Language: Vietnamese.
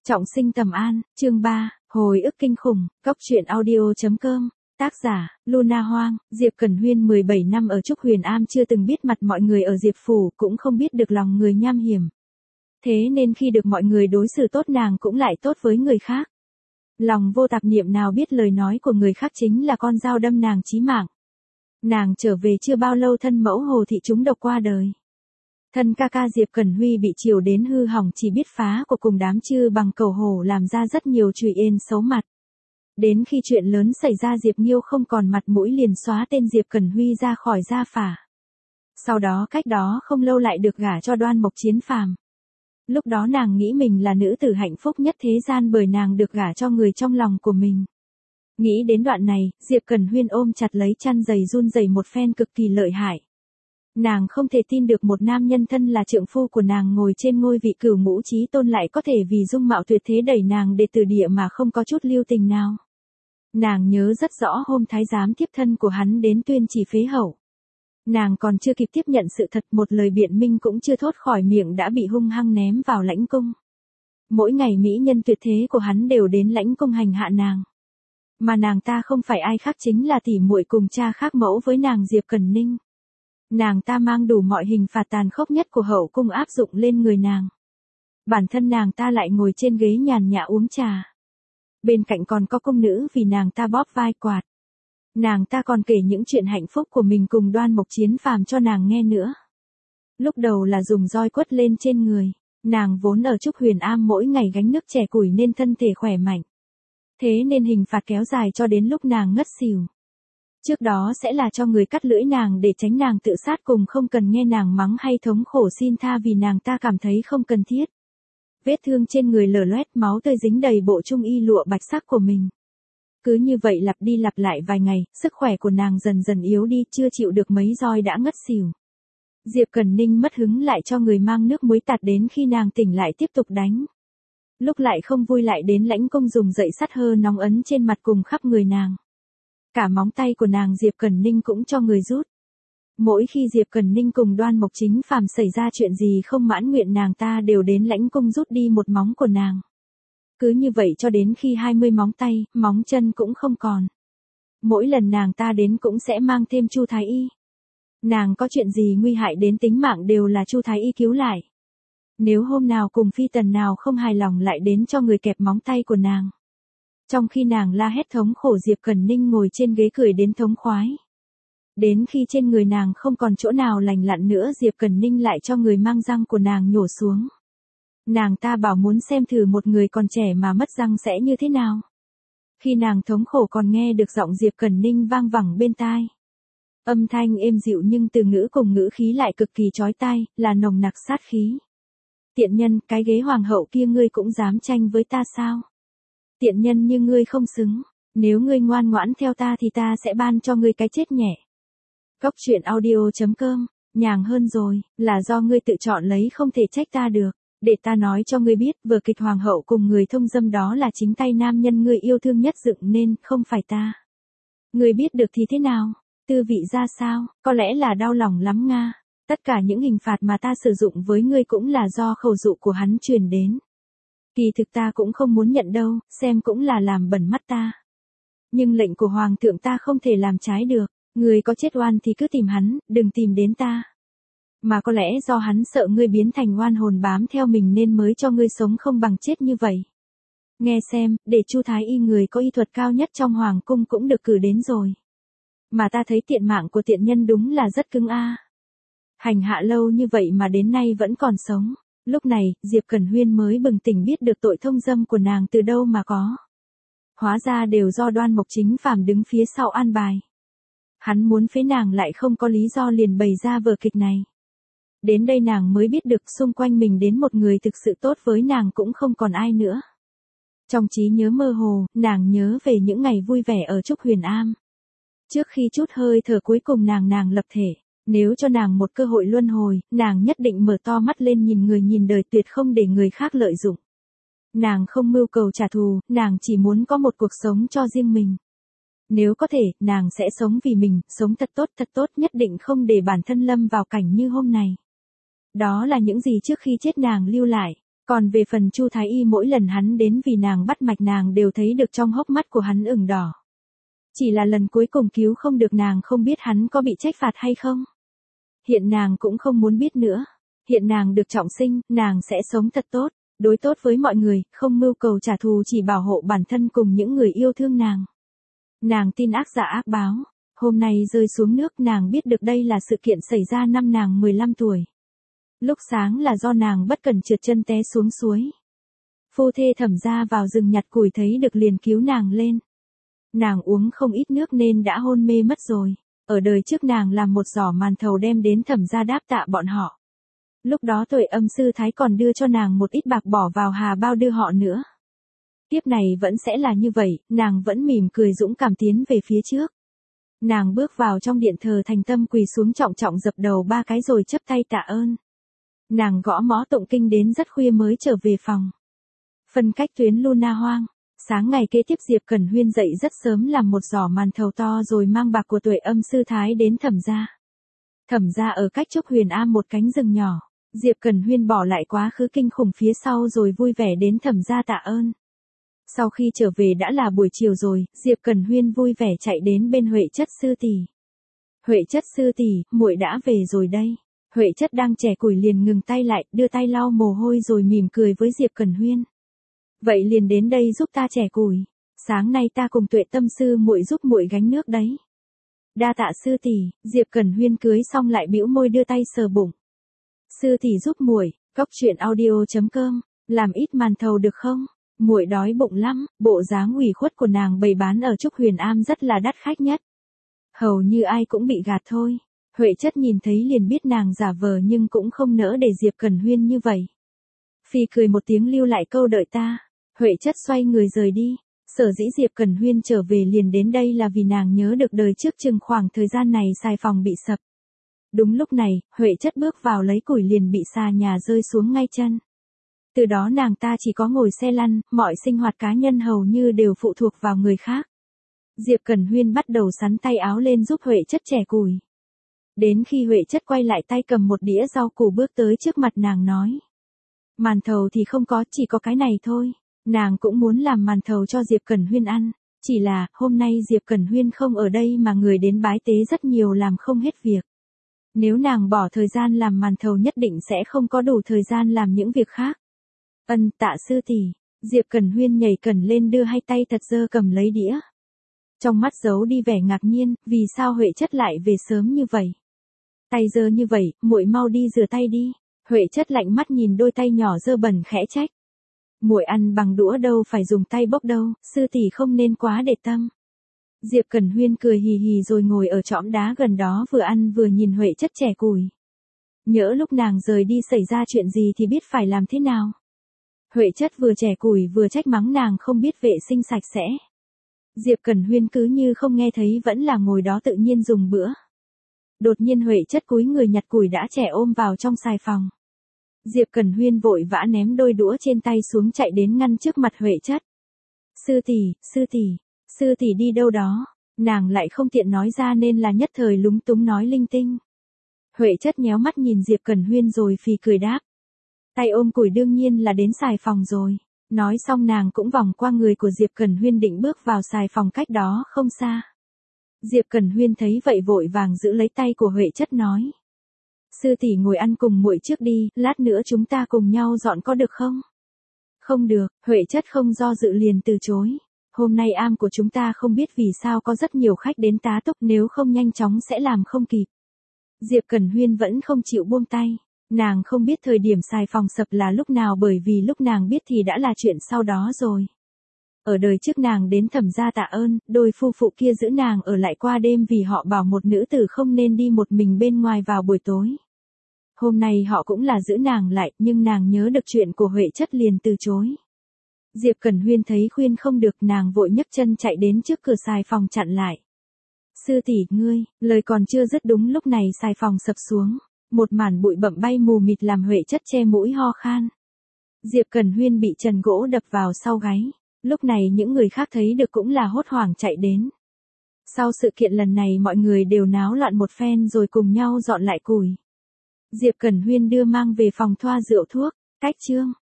Trọng sinh Tầm An, chương 3, hồi ức kinh khủng, Cóc truyện audio.com, tác giả, Luna Hoang, Diệp Cẩn Huyên 17 năm ở Trúc Huyền Am chưa từng biết mặt mọi người ở Diệp Phủ, cũng không biết được lòng người nham hiểm. Thế nên khi được mọi người đối xử tốt nàng cũng lại tốt với người khác. Lòng vô tạp niệm nào biết lời nói của người khác chính là con dao đâm nàng chí mạng. Nàng trở về chưa bao lâu thân mẫu Hồ Thị trúng độc qua đời. Thân ca ca Diệp Cẩn Huy bị chiều đến hư hỏng chỉ biết phá của cùng đám chư bằng cầu hổ làm ra rất nhiều chùy ên xấu mặt. Đến khi chuyện lớn xảy ra Diệp Nghiêu không còn mặt mũi liền xóa tên Diệp Cẩn Huy ra khỏi gia phả. Sau đó cách đó không lâu lại được gả cho Đoan Mộc Chiến Phàm. Lúc đó nàng nghĩ mình là nữ tử hạnh phúc nhất thế gian bởi nàng được gả cho người trong lòng của mình. Nghĩ đến đoạn này, Diệp Cẩn Huyên ôm chặt lấy chăn giày run rẩy một phen cực kỳ lợi hại. Nàng không thể tin được một nam nhân thân là trượng phu của nàng ngồi trên ngôi vị cửu ngũ chí tôn lại có thể vì dung mạo tuyệt thế đẩy nàng để từ địa mà không có chút lưu tình nào. Nàng nhớ rất rõ hôm thái giám tiếp thân của hắn đến tuyên chỉ phế hậu. Nàng còn chưa kịp tiếp nhận sự thật, một lời biện minh cũng chưa thốt khỏi miệng đã bị hung hăng ném vào lãnh cung. Mỗi ngày mỹ nhân tuyệt thế của hắn đều đến lãnh cung hành hạ nàng. Mà nàng ta không phải ai khác chính là tỷ muội cùng cha khác mẫu với nàng Diệp Cẩn Ninh. Nàng ta mang đủ mọi hình phạt tàn khốc nhất của hậu cung áp dụng lên người nàng. Bản thân nàng ta lại ngồi trên ghế nhàn nhã uống trà. Bên cạnh còn có cung nữ vì nàng ta bóp vai quạt. Nàng ta còn kể những chuyện hạnh phúc của mình cùng Đoan Mộc Chiến Phàm cho nàng nghe nữa. Lúc đầu là dùng roi quất lên trên người, nàng vốn ở Trúc Huyền Am mỗi ngày gánh nước chè củi nên thân thể khỏe mạnh. Thế nên hình phạt kéo dài cho đến lúc nàng ngất xỉu. Trước đó sẽ là cho người cắt lưỡi nàng để tránh nàng tự sát cùng không cần nghe nàng mắng hay thống khổ xin tha vì nàng ta cảm thấy không cần thiết. Vết thương trên người lở loét máu tươi dính đầy bộ trung y lụa bạch sắc của mình. Cứ như vậy lặp đi lặp lại vài ngày, sức khỏe của nàng dần dần yếu đi, chưa chịu được mấy roi đã ngất xỉu. Diệp Cẩn Ninh mất hứng lại cho người mang nước muối tạt đến khi nàng tỉnh lại tiếp tục đánh. Lúc lại không vui lại đến lãnh cung dùng dậy sắt hơ nóng ấn trên mặt cùng khắp người nàng. Cả móng tay của nàng Diệp Cẩn Ninh cũng cho người rút. Mỗi khi Diệp Cẩn Ninh cùng Đoan Mộc Chính Phàm xảy ra chuyện gì không mãn nguyện nàng ta đều đến lãnh cung rút đi một móng của nàng. Cứ như vậy cho đến khi 20 móng tay, móng chân cũng không còn. Mỗi lần nàng ta đến cũng sẽ mang thêm Chu Thái Y. Nàng có chuyện gì nguy hại đến tính mạng đều là Chu Thái Y cứu lại. Nếu hôm nào cùng phi tần nào không hài lòng lại đến cho người kẹp móng tay của nàng. Trong khi nàng la hét thống khổ Diệp Cẩn Ninh ngồi trên ghế cười đến thống khoái. Đến khi trên người nàng không còn chỗ nào lành lặn nữa Diệp Cẩn Ninh lại cho người mang răng của nàng nhổ xuống. Nàng ta bảo muốn xem thử một người còn trẻ mà mất răng sẽ như thế nào. Khi nàng thống khổ còn nghe được giọng Diệp Cẩn Ninh vang vẳng bên tai. Âm thanh êm dịu nhưng từ ngữ cùng ngữ khí lại cực kỳ chói tai, là nồng nặc sát khí. Tiện nhân, cái ghế hoàng hậu kia ngươi cũng dám tranh với ta sao? Tiện nhân như ngươi không xứng, nếu ngươi ngoan ngoãn theo ta thì ta sẽ ban cho ngươi cái chết nhẹ. Cóc truyện audio.com, nhàng hơn rồi, là do ngươi tự chọn lấy không thể trách ta được. Để ta nói cho ngươi biết, vở kịch hoàng hậu cùng người thông dâm đó là chính tay nam nhân ngươi yêu thương nhất dựng nên, không phải ta. Ngươi biết được thì thế nào? Tư vị ra sao? Có lẽ là đau lòng lắm nga. Tất cả những hình phạt mà ta sử dụng với ngươi cũng là do khẩu dụ của hắn truyền đến. Kỳ thực ta cũng không muốn nhận đâu, xem cũng là làm bẩn mắt ta. Nhưng lệnh của hoàng thượng ta không thể làm trái được, ngươi có chết oan thì cứ tìm hắn, đừng tìm đến ta. Mà có lẽ do hắn sợ ngươi biến thành oan hồn bám theo mình nên mới cho ngươi sống không bằng chết như vậy. Nghe xem, để Chu Thái Y người có y thuật cao nhất trong hoàng cung cũng được cử đến rồi. Mà ta thấy tiện mạng của tiện nhân đúng là rất cứng a. Hành hạ lâu như vậy mà đến nay vẫn còn sống. Lúc này, Diệp Cẩn Huyên mới bừng tỉnh biết được tội thông dâm của nàng từ đâu mà có. Hóa ra đều do Đoan Mộc Chính Phàm đứng phía sau an bài. Hắn muốn phế nàng lại không có lý do liền bày ra vở kịch này. Đến đây nàng mới biết được xung quanh mình đến một người thực sự tốt với nàng cũng không còn ai nữa. Trong trí nhớ mơ hồ, nàng nhớ về những ngày vui vẻ ở Trúc Huyền Am. Trước khi chút hơi thở cuối cùng nàng lập thể. Nếu cho nàng một cơ hội luân hồi, nàng nhất định mở to mắt lên nhìn người nhìn đời tuyệt không để người khác lợi dụng. Nàng không mưu cầu trả thù, nàng chỉ muốn có một cuộc sống cho riêng mình. Nếu có thể, nàng sẽ sống vì mình, sống thật tốt nhất định không để bản thân lâm vào cảnh như hôm này. Đó là những gì trước khi chết nàng lưu lại. Còn về phần Chu Thái Y mỗi lần hắn đến vì nàng bắt mạch nàng đều thấy được trong hốc mắt của hắn ửng đỏ. Chỉ là lần cuối cùng cứu không được nàng không biết hắn có bị trách phạt hay không. Hiện nàng cũng không muốn biết nữa. Hiện nàng được trọng sinh, nàng sẽ sống thật tốt, đối tốt với mọi người, không mưu cầu trả thù chỉ bảo hộ bản thân cùng những người yêu thương nàng. Nàng tin ác giả ác báo. Hôm nay rơi xuống nước nàng biết được đây là sự kiện xảy ra năm nàng 15 tuổi. Lúc sáng là do nàng bất cẩn trượt chân té xuống suối. Phu thê Thẩm gia vào rừng nhặt củi thấy được liền cứu nàng lên. Nàng uống không ít nước nên đã hôn mê mất rồi. Ở đời trước nàng làm một giỏ màn thầu đem đến Thẩm gia đáp tạ bọn họ. Lúc đó Tuệ Âm sư thái còn đưa cho nàng một ít bạc bỏ vào hà bao đưa họ nữa. Tiếp này vẫn sẽ là như vậy, nàng vẫn mỉm cười dũng cảm tiến về phía trước. Nàng bước vào trong điện thờ thành tâm quỳ xuống trọng trọng dập đầu 3 cái rồi chắp tay tạ ơn. Nàng gõ mõ tụng kinh đến rất khuya mới trở về phòng. Phân cách tuyến Luna Hoang. Sáng ngày kế tiếp Diệp Cẩn Huyên dậy rất sớm làm một giỏ màn thầu to rồi mang bạc của Tuệ Âm sư thái đến Thẩm gia. Thẩm gia ở cách Trúc Huyền Am một cánh rừng nhỏ. Diệp Cẩn Huyên bỏ lại quá khứ kinh khủng phía sau rồi vui vẻ đến Thẩm gia tạ ơn. Sau khi trở về đã là buổi chiều rồi, Diệp Cẩn Huyên vui vẻ chạy đến bên Huệ Chất sư tỷ. Huệ Chất sư tỷ, muội đã về rồi đây. Huệ Chất đang chẻ củi liền ngừng tay lại, đưa tay lau mồ hôi rồi mỉm cười với Diệp Cẩn Huyên. Vậy liền đến đây giúp ta chẻ củi. Sáng nay ta cùng Tuệ Tâm sư muội giúp muội gánh nước đấy. Đa tạ sư tỷ. Diệp Cẩn Huyên cưới xong lại bĩu môi đưa tay sờ bụng. Sư tỷ giúp muội. Coctruyện.audio.com. Làm ít màn thầu được không? Muội đói bụng lắm. Bộ dáng ủy khuất của nàng bày bán ở Trúc Huyền Am rất là đắt khách nhất. Hầu như ai cũng bị gạt thôi. Huệ Chất nhìn thấy liền biết nàng giả vờ nhưng cũng không nỡ để Diệp Cẩn Huyên như vậy. Phi cười một tiếng lưu lại câu đợi ta. Huệ Chất xoay người rời đi. Sở dĩ Diệp Cẩn Huyên trở về liền đến đây là vì nàng nhớ được đời trước chừng khoảng thời gian này xài phòng bị sập. Đúng lúc này, Huệ Chất bước vào lấy củi liền bị xà nhà rơi xuống ngay chân. Từ đó nàng ta chỉ có ngồi xe lăn, mọi sinh hoạt cá nhân hầu như đều phụ thuộc vào người khác. Diệp Cẩn Huyên bắt đầu sắn tay áo lên giúp Huệ Chất chẻ củi. Đến khi Huệ Chất quay lại tay cầm một đĩa rau củ bước tới trước mặt nàng nói. Màn thầu thì không có, chỉ có cái này thôi. Nàng cũng muốn làm màn thầu cho Diệp Cẩn Huyên ăn. Chỉ là, hôm nay Diệp Cẩn Huyên không ở đây mà người đến bái tế rất nhiều làm không hết việc. Nếu nàng bỏ thời gian làm màn thầu nhất định sẽ không có đủ thời gian làm những việc khác. Tạ sư tỷ. Diệp Cẩn Huyên nhảy cẩn lên đưa hai tay thật dơ cầm lấy đĩa. Trong mắt giấu đi vẻ ngạc nhiên, vì sao Huệ Chất lại về sớm như vậy? Tay dơ như vậy, muội mau đi rửa tay đi. Huệ Chất lạnh mắt nhìn đôi tay nhỏ dơ bẩn khẽ trách. Muội ăn bằng đũa đâu phải dùng tay bốc đâu, sư tỷ không nên quá để tâm. Diệp Cẩn Huyên cười hì hì rồi ngồi ở chõm đá gần đó vừa ăn vừa nhìn Huệ Chất chẻ củi. Nhỡ lúc nàng rời đi xảy ra chuyện gì thì biết phải làm thế nào. Huệ Chất vừa chẻ củi vừa trách mắng nàng không biết vệ sinh sạch sẽ. Diệp Cẩn Huyên cứ như không nghe thấy vẫn là ngồi đó tự nhiên dùng bữa. Đột nhiên Huệ Chất cúi người nhặt củi đã chẻ ôm vào trong xài phòng. Diệp Cẩn Huyên vội vã ném đôi đũa trên tay xuống chạy đến ngăn trước mặt Huệ Chất. Sư tỷ đi đâu đó, nàng lại không tiện nói ra nên là nhất thời lúng túng nói linh tinh. Huệ Chất nhéo mắt nhìn Diệp Cẩn Huyên rồi phì cười đáp. Tay ôm củi đương nhiên là đến xài phòng rồi. Nói xong nàng cũng vòng qua người của Diệp Cẩn Huyên định bước vào xài phòng cách đó không xa. Diệp Cẩn Huyên thấy vậy vội vàng giữ lấy tay của Huệ Chất nói. Sư tỷ ngồi ăn cùng muội trước đi, lát nữa chúng ta cùng nhau dọn có được không? Không được, Huệ Chất không do dự liền từ chối. Hôm nay am của chúng ta không biết vì sao có rất nhiều khách đến tá túc nếu không nhanh chóng sẽ làm không kịp. Diệp Cẩn Huyên vẫn không chịu buông tay. Nàng không biết thời điểm xài phòng sập là lúc nào bởi vì lúc nàng biết thì đã là chuyện sau đó rồi. Ở đời trước nàng đến Thẩm gia tạ ơn, đôi phu phụ kia giữ nàng ở lại qua đêm vì họ bảo một nữ tử không nên đi một mình bên ngoài vào buổi tối. Hôm nay họ cũng là giữ nàng lại nhưng nàng nhớ được chuyện của Huệ Chất liền từ chối. Diệp Cẩn Huyên thấy khuyên không được nàng vội nhấc chân chạy đến trước cửa xài phòng chặn lại. Sư tỷ ngươi, lời còn chưa dứt đúng lúc này xài phòng sập xuống. Một màn bụi bặm bay mù mịt làm Huệ Chất che mũi ho khan. Diệp Cẩn Huyên bị trần gỗ đập vào sau gáy. Lúc này những người khác thấy được cũng là hốt hoảng chạy đến. Sau sự kiện lần này mọi người đều náo loạn một phen rồi cùng nhau dọn lại củi. Diệp Cẩn Huyên đưa mang về phòng thoa rượu thuốc. Cách chương